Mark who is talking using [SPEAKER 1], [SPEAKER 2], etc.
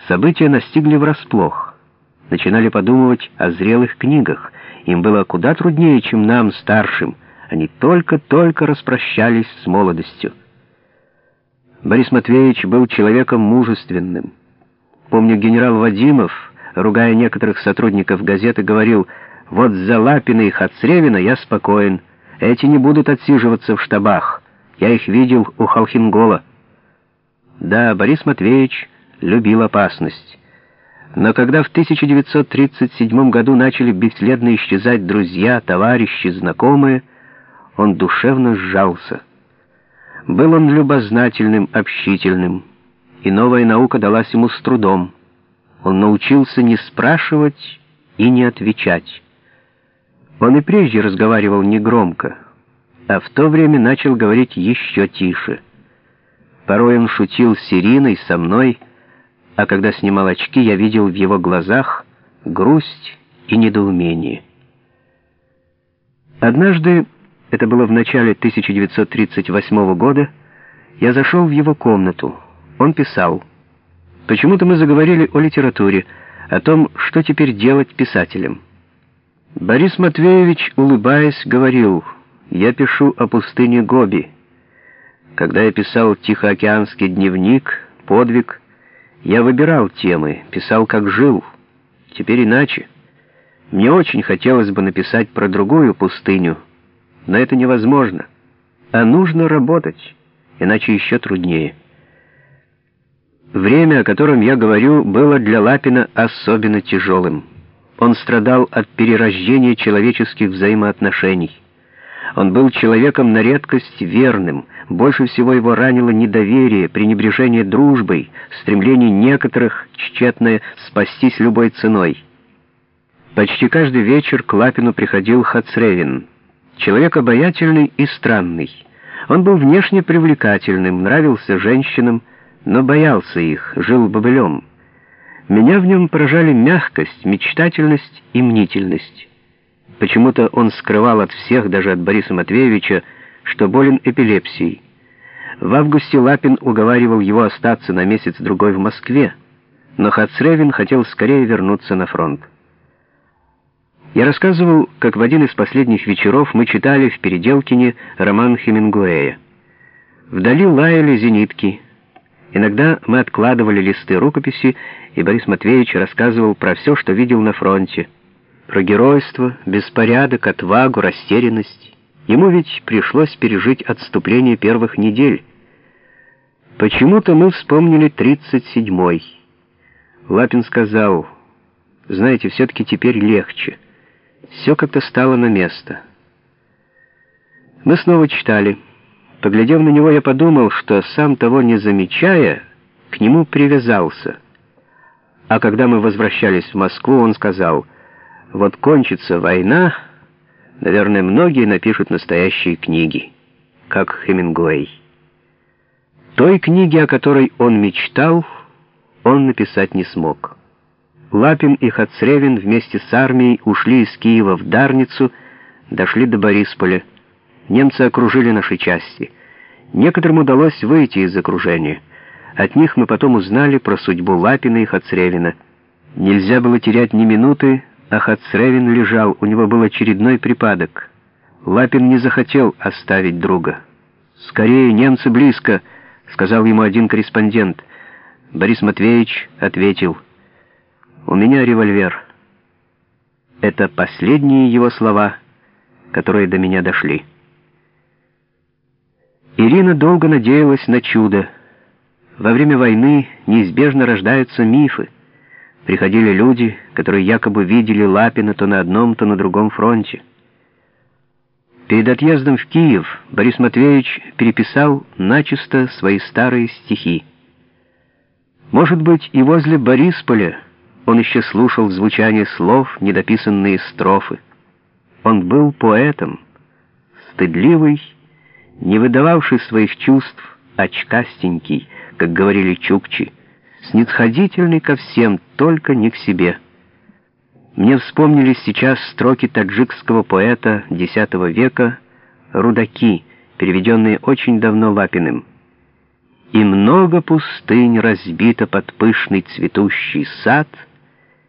[SPEAKER 1] События настигли врасплох. Начинали подумывать о зрелых книгах. Им было куда труднее, чем нам, старшим. Они только-только распрощались с молодостью. Борис Матвеевич был человеком мужественным. Помню, генерал Вадимов, ругая некоторых сотрудников газеты, говорил: «Вот за Лапина и Хацревина я спокоен. Эти не будут отсиживаться в штабах. Я их видел у Халхингола». Да, Борис Матвеевич любил опасность. Но когда в 1937 году начали бесследно исчезать друзья, товарищи, знакомые, он душевно сжался. Был он любознательным, общительным, и новая наука далась ему с трудом. Он научился не спрашивать и не отвечать. Он и прежде разговаривал негромко, а в то время начал говорить еще тише. Порой он шутил с Ириной, со мной, а когда снимал очки, я видел в его глазах грусть и недоумение. Однажды, это было в начале 1938 года, я зашел в его комнату. Он писал. Почему-то мы заговорили о литературе, о том, что теперь делать писателям. Борис Матвеевич, улыбаясь, говорил: «Я пишу о пустыне Гоби. Когда я писал «Тихоокеанский дневник», «Подвиг», я выбирал темы, писал как жил. Теперь иначе. Мне очень хотелось бы написать про другую пустыню, но это невозможно. А нужно работать, иначе еще труднее». Время, о котором я говорю, было для Лапина особенно тяжелым. Он страдал от перерождения человеческих взаимоотношений. Он был человеком на редкость верным. Больше всего его ранило недоверие, пренебрежение дружбой, стремление некоторых тщетное спастись любой ценой. Почти каждый вечер к Лапину приходил Хацревин. Человек обаятельный и странный. Он был внешне привлекательным, нравился женщинам, но боялся их, жил бобылем. Меня в нем поражали мягкость, мечтательность и мнительность. Почему-то он скрывал от всех, даже от Бориса Матвеевича, что болен эпилепсией. В августе Лапин уговаривал его остаться на месяц-другой в Москве, но Хацревин хотел скорее вернуться на фронт. Я рассказывал, как в один из последних вечеров мы читали в Переделкине роман Хемингуэя. Вдали лаяли зенитки. Иногда мы откладывали листы рукописи, и Борис Матвеевич рассказывал про все, что видел на фронте. Про геройство, беспорядок, отвагу, растерянность. Ему ведь пришлось пережить отступление первых недель. Почему-то мы вспомнили 37-й. Лапин сказал: «Знаете, все-таки теперь легче. Все как-то стало на место». Мы снова читали. Поглядев на него, я подумал, что, сам того не замечая, к нему привязался. А когда мы возвращались в Москву, он сказал: «Вот кончится война, наверное, многие напишут настоящие книги, как Хемингуэй». Той книги, о которой он мечтал, он написать не смог. Лапин и Хацревин вместе с армией ушли из Киева в Дарницу, дошли до Борисполя. Немцы окружили наши части. Некоторым удалось выйти из окружения. От них мы потом узнали про судьбу Лапина и Хацревина. Нельзя было терять ни минуты, а Хацревин лежал, у него был очередной припадок. Лапин не захотел оставить друга. «Скорее, немцы близко», — сказал ему один корреспондент. Борис Матвеевич ответил: «У меня револьвер». Это последние его слова, которые до меня дошли. Ирина долго надеялась на чудо. Во время войны неизбежно рождаются мифы. Приходили люди, которые якобы видели Лапина то на одном, то на другом фронте. Перед отъездом в Киев Борис Матвеевич переписал начисто свои старые стихи. Может быть, и возле Борисполя он еще слушал звучание слов, недописанные строфы. Он был поэтом, стыдливый, не выдававший своих чувств, очкастенький, как говорили чукчи, снисходительный ко всем, только не к себе. Мне вспомнились сейчас строки таджикского поэта X века «Рудаки», переведенные очень давно Лапиным. и много пустынь разбито под пышный цветущий сад —